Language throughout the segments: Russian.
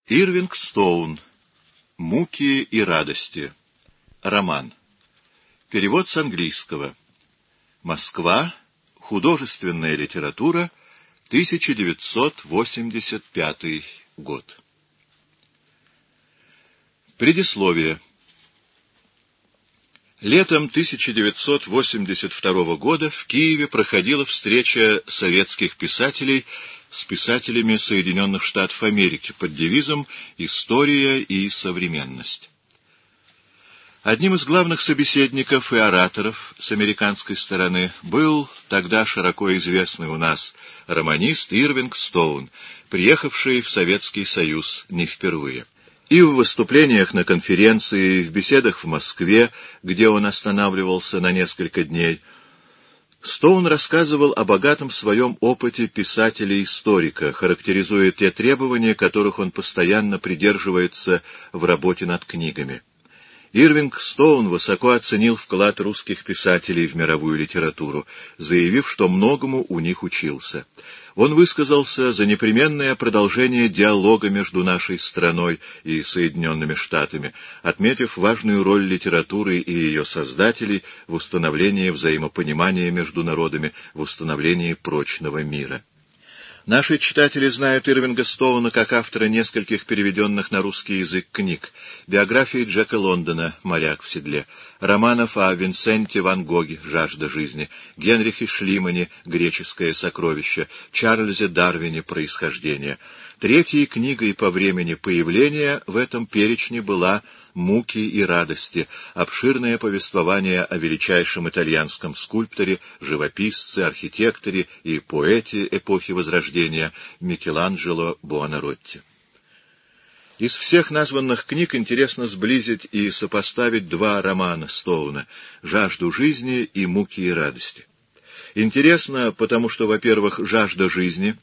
Ирвинг Стоун. «Муки и радости». Роман. Перевод с английского. Москва. Художественная литература. 1985 год. Предисловие. Летом 1982 года в Киеве проходила встреча советских писателей с писателями Соединенных Штатов Америки под девизом «История и современность». Одним из главных собеседников и ораторов с американской стороны был тогда широко известный у нас романист Ирвинг Стоун, приехавший в Советский Союз не впервые. И в выступлениях на конференции, и в беседах в Москве, где он останавливался на несколько дней, Стоун рассказывал о богатом своем опыте писателя-историка, характеризуя те требования, которых он постоянно придерживается в работе над книгами. Ирвинг Стоун высоко оценил вклад русских писателей в мировую литературу, заявив, что многому у них учился. Он высказался за непременное продолжение диалога между нашей страной и Соединенными Штатами, отметив важную роль литературы и ее создателей в установлении взаимопонимания между народами, в установлении прочного мира. Наши читатели знают Ирвинга Стоуна как автора нескольких переведенных на русский язык книг: биографии Джека Лондона «Моряк в седле», романов о Винсенте ван Гоге «Жажда жизни», Генрихе Шлимане «Греческое сокровище», Чарльзе Дарвине «Происхождение». Третьей книгой по времени появления в этом перечне была «Муки и радости», обширное повествование о величайшем итальянском скульпторе, живописце, архитекторе и поэте эпохи Возрождения Микеланджело Буонаротти. Из всех названных книг интересно сблизить и сопоставить два романа Стоуна «Жажду жизни» и «Муки и радости». Интересно, потому что, во-первых, «Жажда жизни»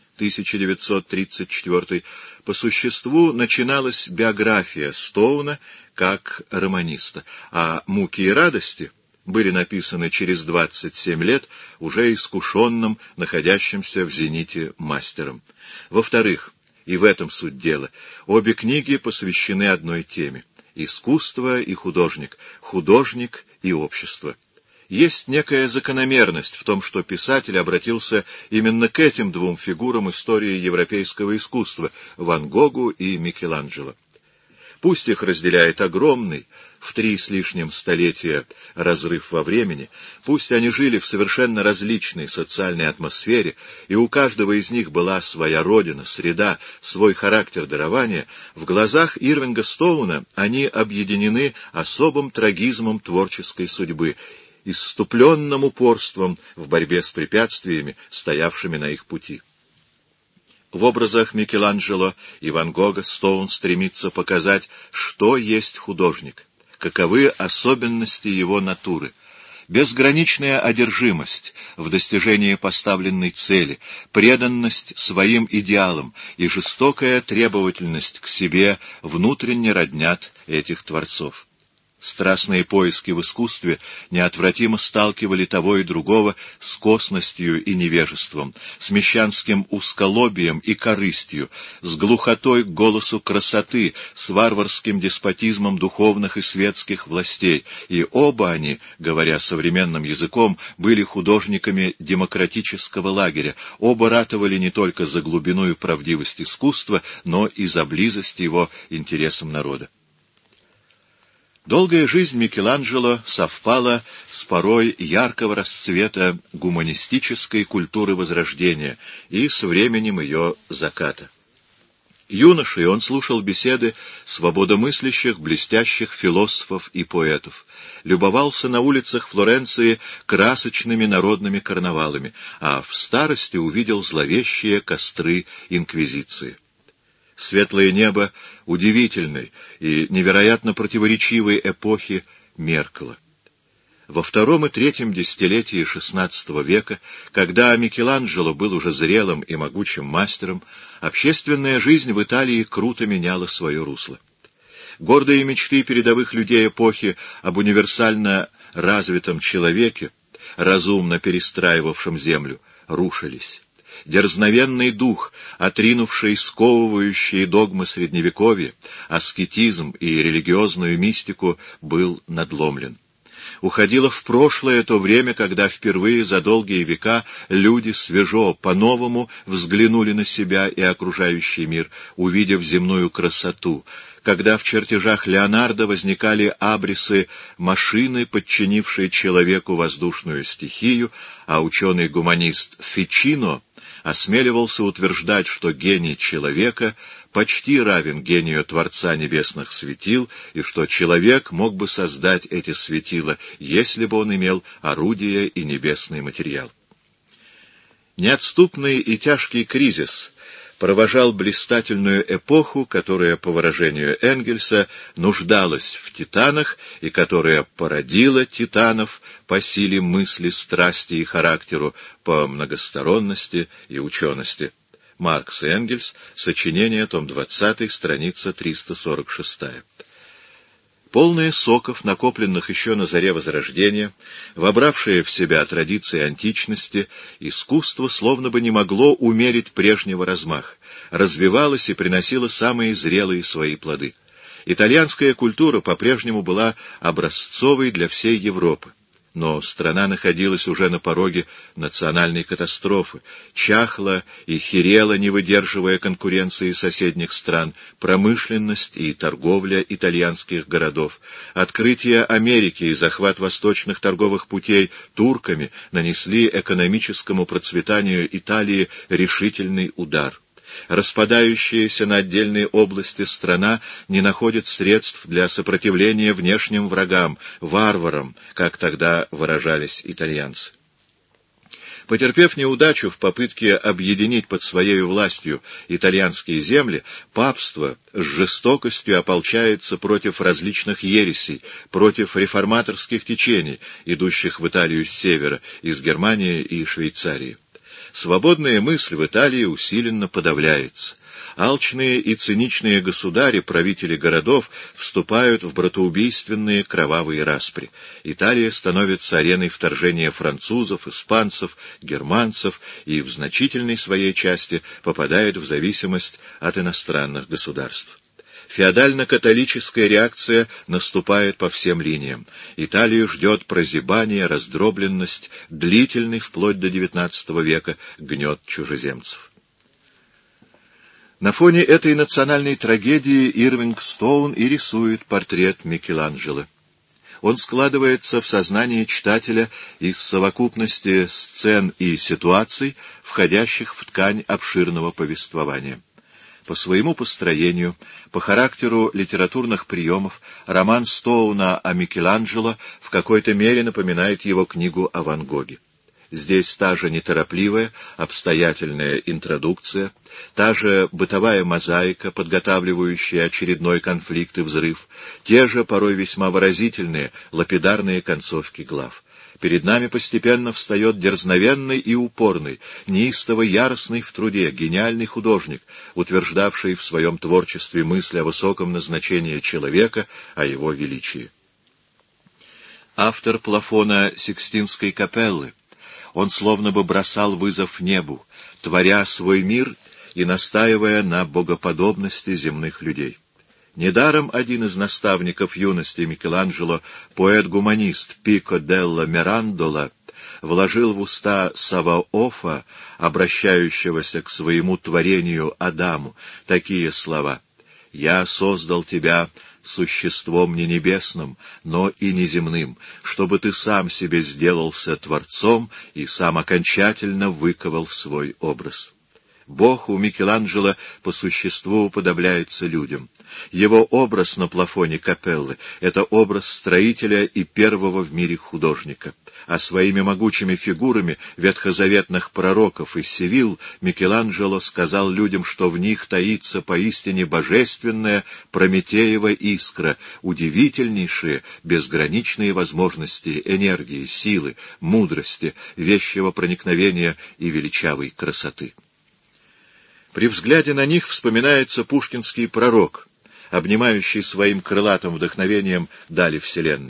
1934 по существу начиналась биография Стоуна как романиста, а «Муки и радости» были написаны через 27 лет уже искушенным, находящимся в зените мастером. Во-вторых, и в этом суть дела, обе книги посвящены одной теме — искусство и художник, художник и общество. Есть некая закономерность в том, что писатель обратился именно к этим двум фигурам истории европейского искусства — Ван Гогу и Микеланджело. Пусть их разделяет огромный, в 3 с лишним столетия, разрыв во времени, пусть они жили в совершенно различной социальной атмосфере, и у каждого из них была своя родина, среда, свой характер дарования, в глазах Ирвинга Стоуна они объединены особым трагизмом творческой судьбы, исступленным упорством в борьбе с препятствиями, стоявшими на их пути. В образах Микеланджело и Ван Гога Стоун стремится показать, что есть художник, каковы особенности его натуры. Безграничная одержимость в достижении поставленной цели, преданность своим идеалам и жестокая требовательность к себе внутренне роднят этих творцов. Страстные поиски в искусстве неотвратимо сталкивали того и другого с косностью и невежеством, с мещанским узколобием и корыстью, с глухотой к голосу красоты, с варварским деспотизмом духовных и светских властей, и оба они, говоря современным языком, были художниками демократического лагеря, оба ратовали не только за глубину и правдивость искусства, но и за близость его интересам народа. Долгая жизнь Микеланджело совпала с порой яркого расцвета гуманистической культуры Возрождения и с временем ее заката. Юношей он слушал беседы свободомыслящих, блестящих философов и поэтов, любовался на улицах Флоренции красочными народными карнавалами, а в старости увидел зловещие костры инквизиции. Светлое небо удивительной и невероятно противоречивой эпохи меркло. Во втором и третьем десятилетии XVI века, когда Микеланджело был уже зрелым и могучим мастером, общественная жизнь в Италии круто меняла свое русло. Гордые мечты передовых людей эпохи об универсально развитом человеке, разумно перестраивавшем землю, рушились. Дерзновенный дух, отринувший сковывающие догмы Средневековья, аскетизм и религиозную мистику, был надломлен. Уходило в прошлое то время, когда впервые за долгие века люди свежо, по-новому взглянули на себя и окружающий мир, увидев земную красоту, когда в чертежах Леонардо возникали абрисы машины, подчинившей человеку воздушную стихию, а ученый-гуманист Фичино осмеливался утверждать, что гений человека почти равен гению Творца небесных светил, и что человек мог бы создать эти светила, если бы он имел орудие и небесный материал. Неотступный и тяжкий кризис провожал блистательную эпоху, которая, по выражению Энгельса, нуждалась в титанах и которая породила титанов по силе мысли, страсти и характеру, по многосторонности и учености. Маркс и Энгельс, сочинение, том 20, страница 346. Полные соков, накопленных еще на заре Возрождения, вобравшие в себя традиции античности, искусство словно бы не могло умерить прежнего размаха, развивалось и приносило самые зрелые свои плоды. Итальянская культура по-прежнему была образцовой для всей Европы. Но страна находилась уже на пороге национальной катастрофы, чахла и херела, не выдерживая конкуренции соседних стран, промышленность и торговля итальянских городов, открытие Америки и захват восточных торговых путей турками нанесли экономическому процветанию Италии решительный удар. Распадающаяся на отдельные области страна не находит средств для сопротивления внешним врагам, варварам, как тогда выражались итальянцы. Потерпев неудачу в попытке объединить под своей властью итальянские земли, папство с жестокостью ополчается против различных ересей, против реформаторских течений, идущих в Италию с севера, из Германии и Швейцарии. Свободная мысль в Италии усиленно подавляется. Алчные и циничные государи, правители городов, вступают в братоубийственные кровавые распри. Италия становится ареной вторжения французов, испанцев, германцев и в значительной своей части попадает в зависимость от иностранных государств. Феодально-католическая реакция наступает по всем линиям. Италию ждет прозябание, раздробленность, длительный вплоть до XIX века гнет чужеземцев. На фоне этой национальной трагедии Ирвинг Стоун и рисует портрет Микеланджело. Он складывается в сознании читателя из совокупности сцен и ситуаций, входящих в ткань обширного повествования. По своему построению, по характеру литературных приемов, роман Стоуна о Микеланджело в какой-то мере напоминает его книгу о Ван Гоге. Здесь та же неторопливая, обстоятельная интродукция, та же бытовая мозаика, подготавливающая очередной конфликт и взрыв, те же, порой весьма выразительные, лапидарные концовки глав. Перед нами постепенно встает дерзновенный и упорный, неистово яростный в труде, гениальный художник, утверждавший в своем творчестве мысль о высоком назначении человека, о его величии. Автор плафона Сикстинской капеллы, он словно бы бросал вызов небу, творя свой мир и настаивая на богоподобности земных людей. Недаром один из наставников юности Микеланджело, поэт-гуманист Пико делла Мирандола, вложил в уста Саваофа, обращающегося к своему творению Адаму, такие слова: «Я создал тебя существом не небесным, но и неземным, чтобы ты сам себе сделался творцом и сам окончательно выковал свой образ». Бог у Микеланджело по существу уподобляется людям. Его образ на плафоне капеллы — это образ строителя и первого в мире художника. А своими могучими фигурами ветхозаветных пророков и севил Микеланджело сказал людям, что в них таится поистине божественная Прометеева искра, удивительнейшие, безграничные возможности энергии, силы, мудрости, вещего проникновения и величавой красоты. При взгляде на них вспоминается пушкинский пророк, обнимающий своим крылатым вдохновением дали вселенной.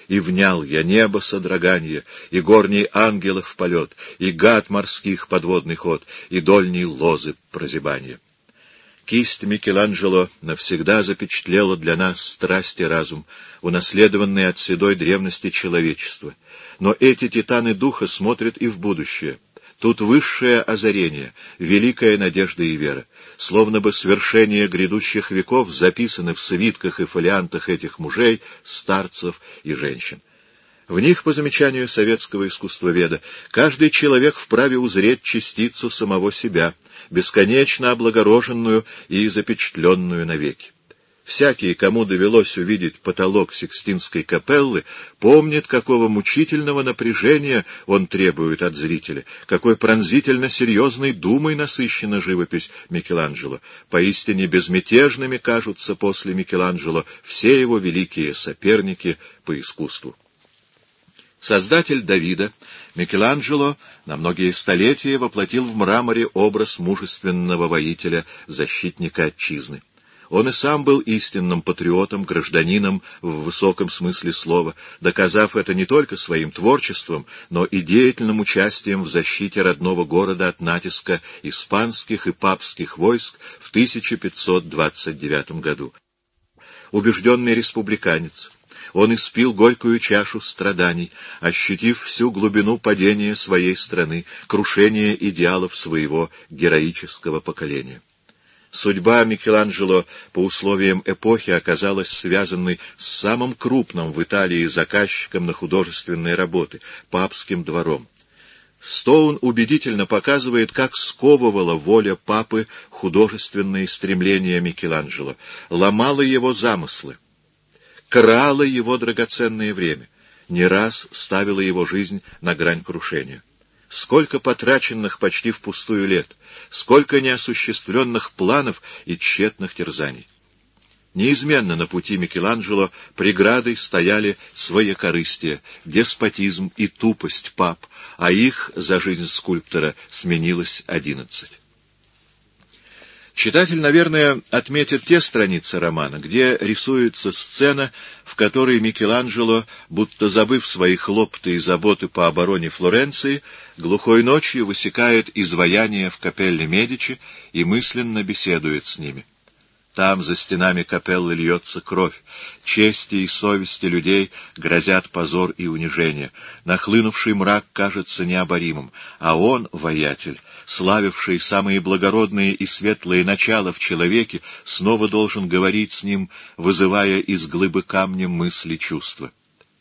И внял я небо содроганье, и горний ангелов полет, и гад морских подводный ход, и дольней лозы прозябанье. Кисть Микеланджело навсегда запечатлела для нас страсть и разум, унаследованные от седой древности человечества. Но эти титаны духа смотрят и в будущее. Тут высшее озарение, великая надежда и вера. Словно бы свершения грядущих веков записаны в свитках и фолиантах этих мужей, старцев и женщин. В них, по замечанию советского искусствоведа, каждый человек вправе узреть частицу самого себя, бесконечно облагороженную и запечатленную навеки. Всякий, кому довелось увидеть потолок Сикстинской капеллы, помнит, какого мучительного напряжения он требует от зрителя, какой пронзительно серьезной думой насыщена живопись Микеланджело. Поистине безмятежными кажутся после Микеланджело все его великие соперники по искусству. Создатель Давида, Микеланджело, на многие столетия воплотил в мраморе образ мужественного воителя, защитника отчизны. Он и сам был истинным патриотом, гражданином в высоком смысле слова, доказав это не только своим творчеством, но и деятельным участием в защите родного города от натиска испанских и папских войск в 1529 году. Убежденный республиканец, он испил горькую чашу страданий, ощутив всю глубину падения своей страны, крушения идеалов своего героического поколения. Судьба Микеланджело по условиям эпохи оказалась связанной с самым крупным в Италии заказчиком на художественные работы — папским двором. Стоун убедительно показывает, как сковывала воля папы художественные стремления Микеланджело, ломала его замыслы, крала его драгоценное время, не раз ставила его жизнь на грань крушения. Сколько потраченных почти впустую лет, сколько неосуществленных планов и тщетных терзаний. Неизменно на пути Микеланджело преградой стояли своекорыстие, деспотизм и тупость пап, а их за жизнь скульптора сменилось 11. Читатель, наверное, отметит те страницы романа, где рисуется сцена, в которой Микеланджело, будто забыв свои хлопоты и заботы по обороне Флоренции, глухой ночью высекает изваяния в капелле Медичи и мысленно беседует с ними. Там, за стенами капеллы, льется кровь, чести и совести людей грозят позор и унижение. Нахлынувший мрак кажется необоримым, а он, воятель, славивший самые благородные и светлые начала в человеке, снова должен говорить с ним, вызывая из глыбы камня мысли, чувства.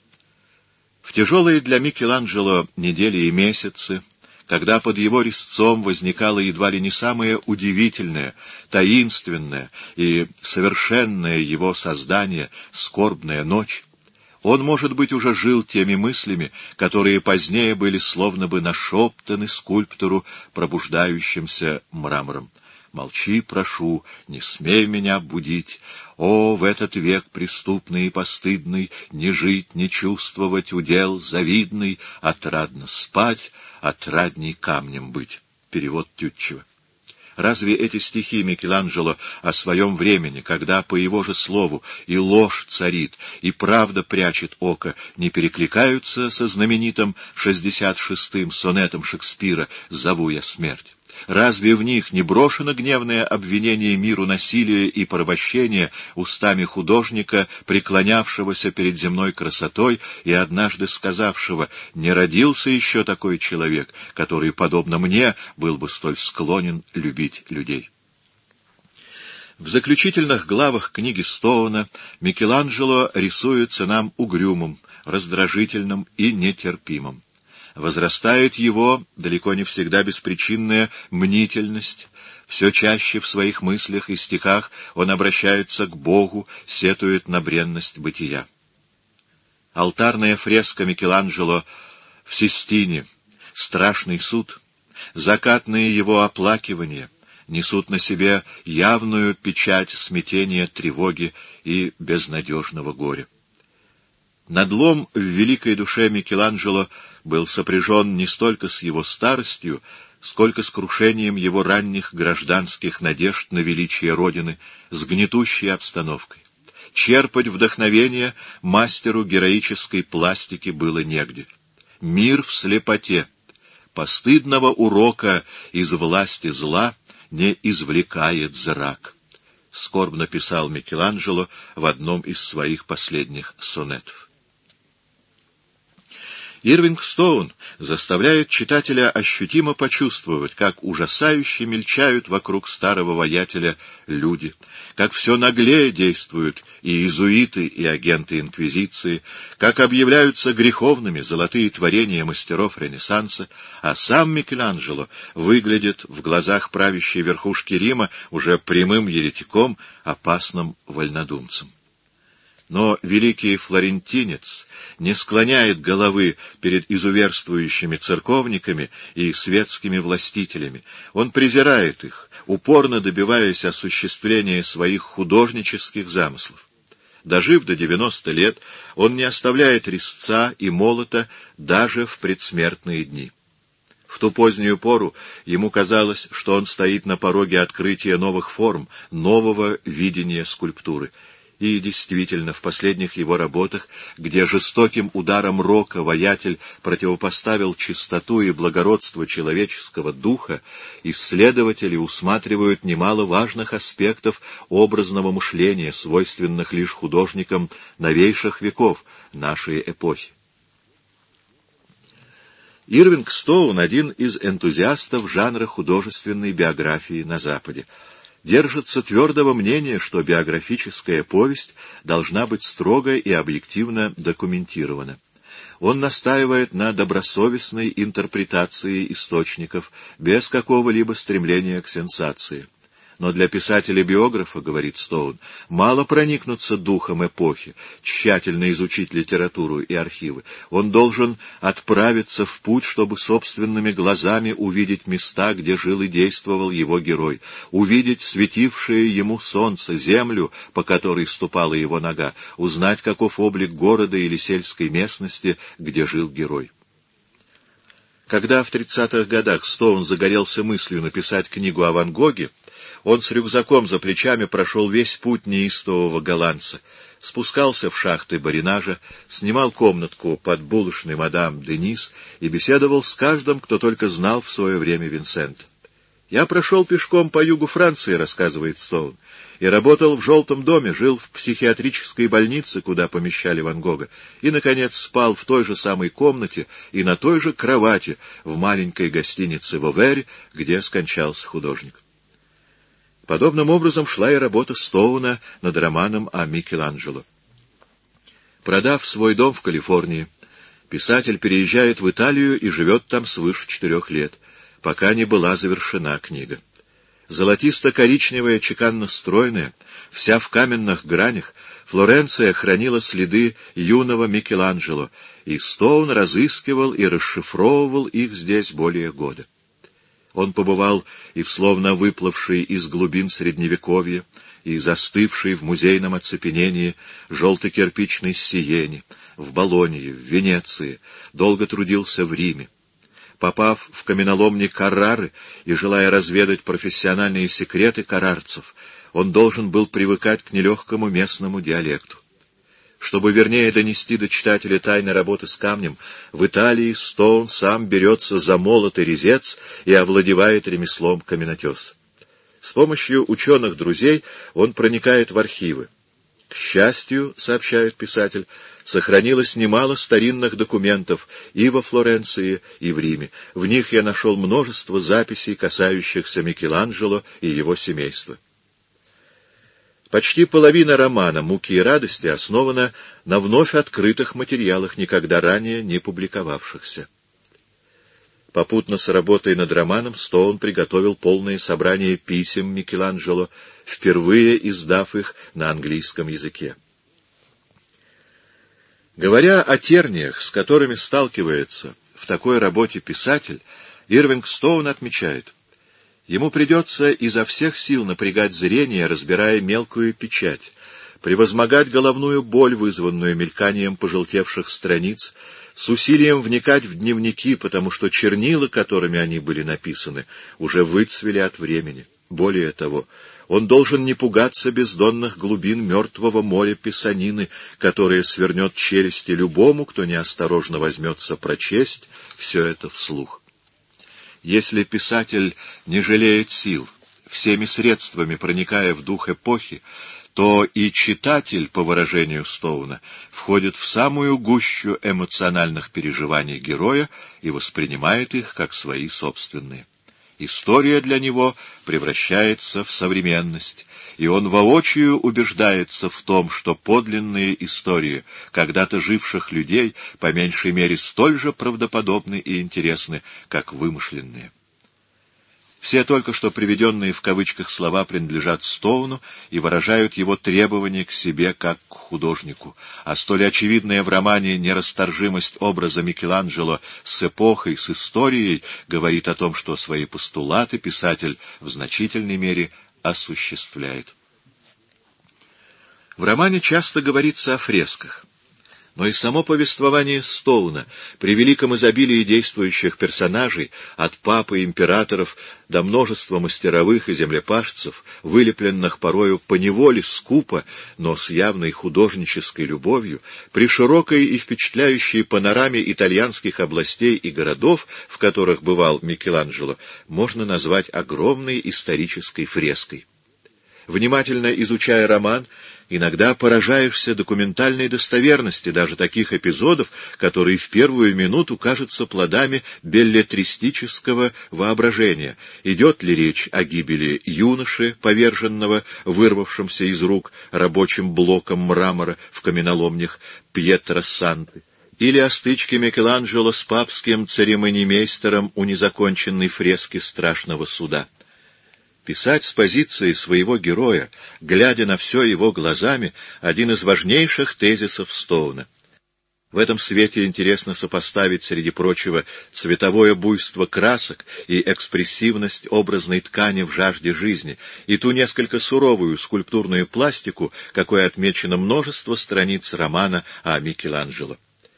В тяжелые для Микеланджело недели и месяцы, когда под его резцом возникало едва ли не самое удивительное, таинственное и совершенное его создание — скорбная ночь, он, может быть, уже жил теми мыслями, которые позднее были словно бы нашептаны скульптору, пробуждающимся мрамором. «Молчи, прошу, не смей меня будить. О, в этот век преступный и постыдный, не жить, не чувствовать удел завидный, отрадно спать, отрадней камнем быть». Перевод Тютчева. Разве эти стихи Микеланджело о своем времени, когда, по его же слову, и ложь царит, и правда прячет око, не перекликаются со знаменитым 66-м сонетом Шекспира «Зову я смерть»? Разве в них не брошено гневное обвинение миру насилия и порабощения устами художника, преклонявшегося перед земной красотой и однажды сказавшего: «Не родился еще такой человек, который, подобно мне, был бы столь склонен любить людей»? В заключительных главах книги Стоуна Микеланджело рисуется нам угрюмым, раздражительным и нетерпимым. Возрастает его, далеко не всегда беспричинная, мнительность. Все чаще в своих мыслях и стихах он обращается к Богу, сетует на бренность бытия. Алтарная фреска Микеланджело в Систине, страшный суд, закатные его оплакивания несут на себе явную печать смятения, тревоги и безнадежного горя. Надлом в великой душе Микеланджело был сопряжен не столько с его старостью, сколько с крушением его ранних гражданских надежд на величие Родины, с гнетущей обстановкой. Черпать вдохновение мастеру героической пластики было негде. Мир в слепоте. Постыдного урока из власти зла не извлекает зрак. Скорбно писал Микеланджело в одном из своих последних сонетов. Ирвинг Стоун заставляет читателя ощутимо почувствовать, как ужасающе мельчают вокруг старого воятеля люди, как все наглее действуют и иезуиты, и агенты инквизиции, как объявляются греховными золотые творения мастеров Ренессанса, а сам Микеланджело выглядит в глазах правящей верхушки Рима уже прямым еретиком, опасным вольнодумцем. Но великий флорентинец не склоняет головы перед изуверствующими церковниками и светскими властителями. Он презирает их, упорно добиваясь осуществления своих художнических замыслов. Дожив до 90 лет, он не оставляет резца и молота даже в предсмертные дни. В ту позднюю пору ему казалось, что он стоит на пороге открытия новых форм, нового видения скульптуры. И действительно, в последних его работах, где жестоким ударом рока воятель противопоставил чистоту и благородство человеческого духа, исследователи усматривают немало важных аспектов образного мышления, свойственных лишь художникам новейших веков нашей эпохи. Ирвинг Стоун — один из энтузиастов жанра художественной биографии на Западе. Держится твердого мнения, что биографическая повесть должна быть строго и объективно документирована. Он настаивает на добросовестной интерпретации источников, без какого-либо стремления к сенсации. Но для писателя-биографа, говорит Стоун, мало проникнуться духом эпохи, тщательно изучить литературу и архивы. Он должен отправиться в путь, чтобы собственными глазами увидеть места, где жил и действовал его герой, увидеть светившее ему солнце, землю, по которой ступала его нога, узнать, каков облик города или сельской местности, где жил герой. Когда в 30-х годах Стоун загорелся мыслью написать книгу о Ван Гоге, он с рюкзаком за плечами прошел весь путь неистового голландца, спускался в шахты баринажа, снимал комнатку под булочной мадам Денис и беседовал с каждым, кто только знал в свое время Винсента. «Я прошел пешком по югу Франции», — рассказывает Стоун, «и работал в «Желтом доме», жил в психиатрической больнице, куда помещали Ван Гога, и, наконец, спал в той же самой комнате и на той же кровати в маленькой гостинице в Овере, где скончался художник». Подобным образом шла и работа Стоуна над романом о Микеланджело. Продав свой дом в Калифорнии, писатель переезжает в Италию и живет там свыше 4 лет, пока не была завершена книга. Золотисто-коричневая, чеканно-стройная, вся в каменных гранях, Флоренция хранила следы юного Микеланджело, и Стоун разыскивал и расшифровывал их здесь более года. Он побывал и в словно выплывшей из глубин Средневековья, и застывшей в музейном оцепенении желто-кирпичной Сиене, в Болонье, в Венеции, долго трудился в Риме. Попав в каменоломни Каррары и желая разведать профессиональные секреты каррарцев, он должен был привыкать к нелегкому местному диалекту. Чтобы вернее донести до читателя тайны работы с камнем, в Италии Стоун сам берется за молот и резец и овладевает ремеслом каменотеса. С помощью ученых-друзей он проникает в архивы. К счастью, сообщает писатель, сохранилось немало старинных документов и во Флоренции, и в Риме. В них я нашел множество записей, касающихся Микеланджело и его семейства. Почти половина романа «Муки и радости» основана на вновь открытых материалах, никогда ранее не публиковавшихся. Попутно с работой над романом Стоун приготовил полное собрание писем Микеланджело, впервые издав их на английском языке. Говоря о терниях, с которыми сталкивается в такой работе писатель, Ирвинг Стоун отмечает: ему придется изо всех сил напрягать зрение, разбирая мелкую печать, превозмогать головную боль, вызванную мельканием пожелтевших страниц, с усилием вникать в дневники, потому что чернила, которыми они были написаны, уже выцвели от времени. Более того, Он должен не пугаться бездонных глубин мертвого моря писанины, которое свернет челюсти любому, кто неосторожно возьмется прочесть все это вслух. Если писатель не жалеет сил, всеми средствами проникая в дух эпохи, то и читатель, по выражению Стоуна, входит в самую гущу эмоциональных переживаний героя и воспринимает их как свои собственные. История для него превращается в современность, и он воочию убеждается в том, что подлинные истории когда-то живших людей по меньшей мере столь же правдоподобны и интересны, как вымышленные. Все только что приведенные в кавычках слова принадлежат Стоуну и выражают его требования к себе как к художнику, а столь очевидная в романе нерасторжимость образа Микеланджело с эпохой, с историей говорит о том, что свои постулаты писатель в значительной мере осуществляет. В романе часто говорится о фресках. Но и само повествование Стоуна, при великом изобилии действующих персонажей, от папы и императоров до множества мастеровых и землепашцев, вылепленных порою поневоле скупо, но с явной художнической любовью, при широкой и впечатляющей панораме итальянских областей и городов, в которых бывал Микеланджело, можно назвать огромной исторической фреской. Внимательно изучая роман, иногда поражаешься документальной достоверности даже таких эпизодов, которые в первую минуту кажутся плодами беллетристического воображения. Идет ли речь о гибели юноши, поверженного, вырвавшимся из рук рабочим блоком мрамора в каменоломнях Пьетро Санты, или о стычке Микеланджело с папским церемонимейстером у незаконченной фрески Страшного суда. Писать с позиции своего героя, глядя на все его глазами, один из важнейших тезисов Стоуна. В этом свете интересно сопоставить, среди прочего, цветовое буйство красок и экспрессивность образной ткани в жажде жизни, и ту несколько суровую скульптурную пластику, какой отмечено множество страниц романа о Микеланджело.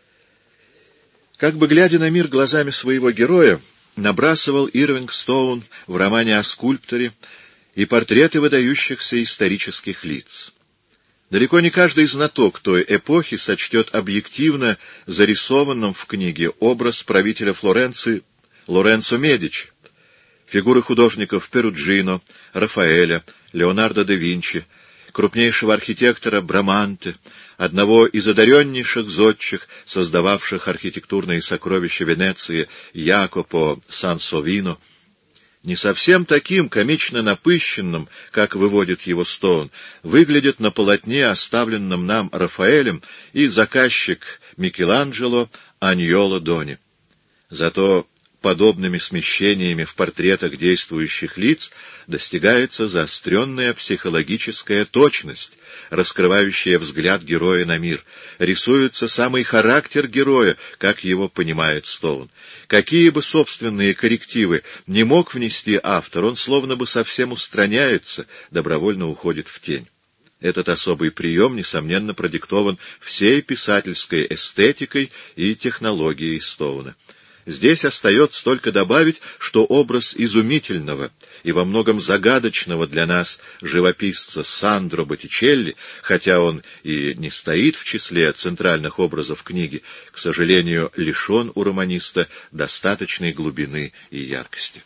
Как бы глядя на мир глазами своего героя, набрасывал Ирвинг Стоун в романе о скульпторе и портреты выдающихся исторических лиц. Далеко не каждый знаток той эпохи сочтет объективно зарисованным в книге образ правителя Флоренции Лоренцо Медичи, фигуры художников Перуджино, Рафаэля, Леонардо да Винчи, крупнейшего архитектора Браманте, одного из одареннейших зодчих, создававших архитектурные сокровища Венеции, Якопо Сансовино. Не совсем таким комично напыщенным, как выводит его Стоун, выглядит на полотне, оставленном нам Рафаэлем, и заказчик Микеланджело Аньоло Дони. Зато подобными смещениями в портретах действующих лиц достигается заостренная психологическая точность, раскрывающая взгляд героя на мир. Рисуется самый характер героя, как его понимает Стоун. Какие бы собственные коррективы не мог внести автор, он словно бы совсем устраняется, добровольно уходит в тень. Этот особый прием, несомненно, продиктован всей писательской эстетикой и технологией Стоуна. Здесь остается только добавить, что образ изумительного и во многом загадочного для нас живописца Сандро Боттичелли, хотя он и не стоит в числе центральных образов книги, к сожалению, лишен у романиста достаточной глубины и яркости.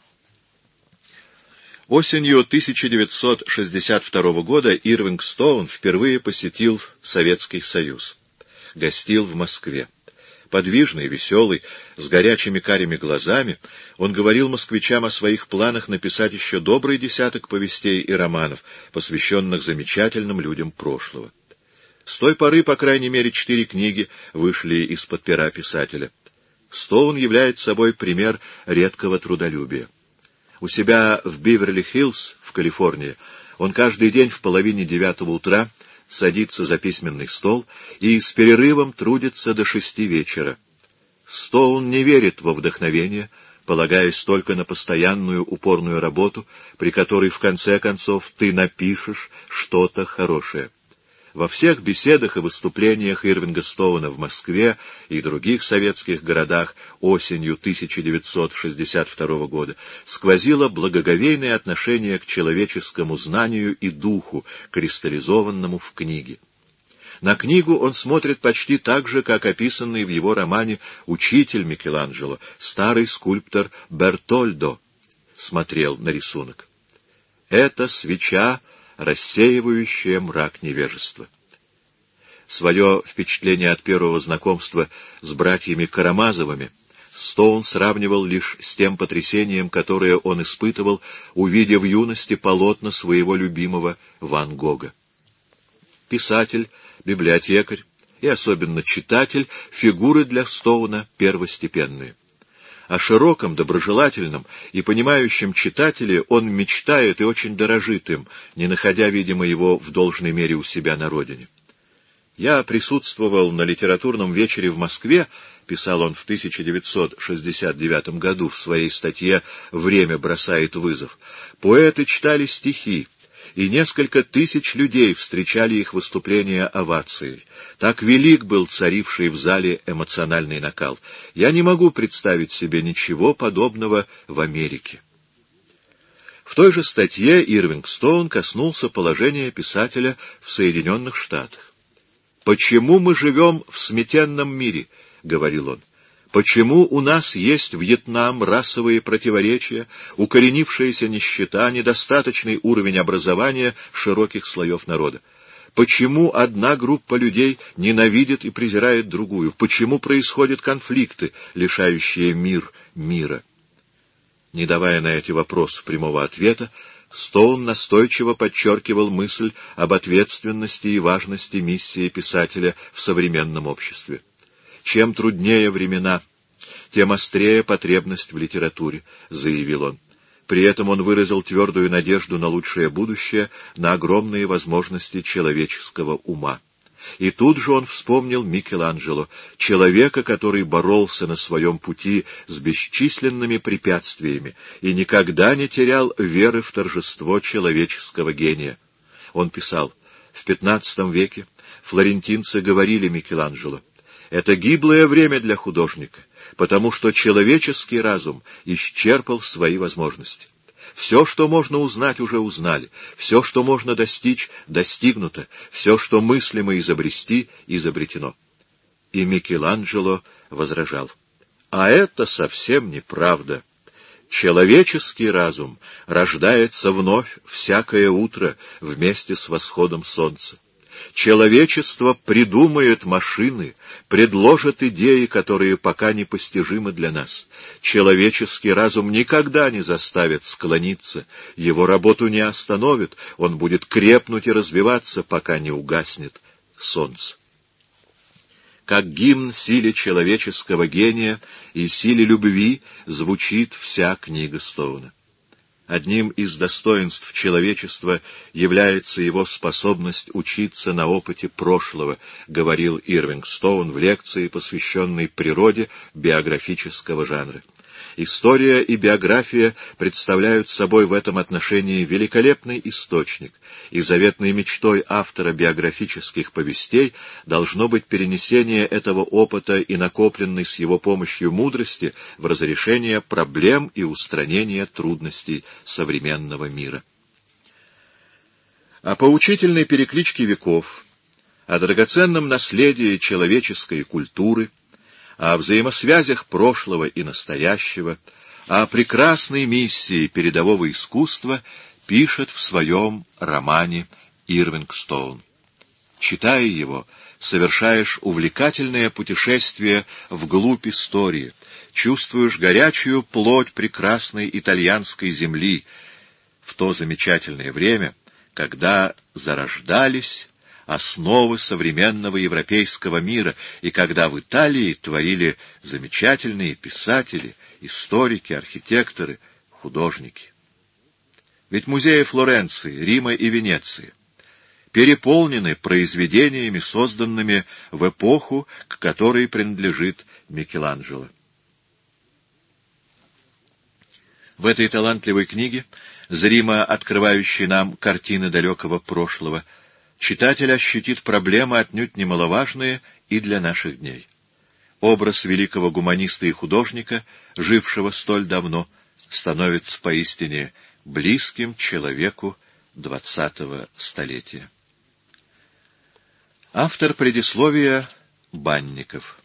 Осенью 1962 года Ирвинг Стоун впервые посетил Советский Союз. Гостил в Москве. Подвижный, веселый, с горячими карими глазами, он говорил москвичам о своих планах написать еще добрый десяток повестей и романов, посвященных замечательным людям прошлого. С той поры, по крайней мере, 4 книги вышли из-под пера писателя. Стоун является собой пример редкого трудолюбия. У себя в Биверли-Хиллз, в Калифорнии, он каждый день в половине 9 утра садится за письменный стол и с перерывом трудится до 6 вечера. Стоун не верит во вдохновение, полагаясь только на постоянную упорную работу, при которой в конце концов ты напишешь что-то хорошее. Во всех беседах и выступлениях Ирвинга Стоуна в Москве и других советских городах осенью 1962 года сквозило благоговейное отношение к человеческому знанию и духу, кристаллизованному в книге. На книгу он смотрит почти так же, как описанный в его романе учитель Микеланджело, старый скульптор Бертольдо, смотрел на рисунок. Это свеча, рассеивающая мрак невежества. Свое впечатление от первого знакомства с братьями Карамазовыми Стоун сравнивал лишь с тем потрясением, которое он испытывал, увидев в юности полотна своего любимого Ван Гога. Писатель, библиотекарь и особенно читатель — фигуры для Стоуна первостепенные. О широком, доброжелательном и понимающем читателе он мечтает и очень дорожит им, не находя, видимо, его в должной мере у себя на родине. «Я присутствовал на литературном вечере в Москве», — писал он в 1969 году в своей статье «Время бросает вызов». «Поэты читали стихи, и несколько тысяч людей встречали их выступления овацией. Так велик был царивший в зале эмоциональный накал. Я не могу представить себе ничего подобного в Америке». В той же статье Ирвинг Стоун коснулся положения писателя в Соединенных Штатах. «Почему мы живем в сметенном мире?» — говорил он. «Почему у нас есть Вьетнам, расовые противоречия, укоренившаяся нищета, недостаточный уровень образования широких слоев народа? Почему одна группа людей ненавидит и презирает другую? Почему происходят конфликты, лишающие мир мира?» Не давая на эти вопросы прямого ответа, Стоун настойчиво подчеркивал мысль об ответственности и важности миссии писателя в современном обществе. «Чем труднее времена, тем острее потребность в литературе», — заявил он. При этом он выразил твердую надежду на лучшее будущее, на огромные возможности человеческого ума. И тут же он вспомнил Микеланджело, человека, который боролся на своем пути с бесчисленными препятствиями и никогда не терял веры в торжество человеческого гения. Он писал: «В XV веке флорентинцы говорили Микеланджело: это гиблое время для художника, потому что человеческий разум исчерпал свои возможности. Все, что можно узнать, уже узнали, все, что можно достичь, достигнуто, все, что мыслимо изобрести, изобретено». И Микеланджело возражал: «А это совсем неправда. Человеческий разум рождается вновь всякое утро вместе с восходом солнца. Человечество придумает машины, предложит идеи, которые пока непостижимы для нас. Человеческий разум никогда не заставит склониться, его работу не остановит, он будет крепнуть и развиваться, пока не угаснет солнце». Как гимн силе человеческого гения и силе любви звучит вся книга Стоуна. Одним из достоинств человечества является его способность учиться на опыте прошлого, говорил Ирвинг Стоун в лекции, посвященной природе биографического жанра. История и биография представляют собой в этом отношении великолепный источник, и заветной мечтой автора биографических повестей должно быть перенесение этого опыта и накопленной с его помощью мудрости в разрешение проблем и устранение трудностей современного мира. О поучительной перекличке веков, о драгоценном наследии человеческой культуры, о взаимосвязях прошлого и настоящего, о прекрасной миссии передового искусства пишет в своем романе Ирвинг Стоун. Читая его, совершаешь увлекательное путешествие вглубь истории, чувствуешь горячую плоть прекрасной итальянской земли в то замечательное время, когда зарождались основы современного европейского мира, и когда в Италии творили замечательные писатели, историки, архитекторы, художники. Ведь музеи Флоренции, Рима и Венеции переполнены произведениями, созданными в эпоху, к которой принадлежит Микеланджело. В этой талантливой книге, зримо открывающей нам картины далекого прошлого, читатель ощутит проблемы отнюдь немаловажные и для наших дней. Образ великого гуманиста и художника, жившего столь давно, становится поистине близким человеку XX столетия. Автор предисловия Банников.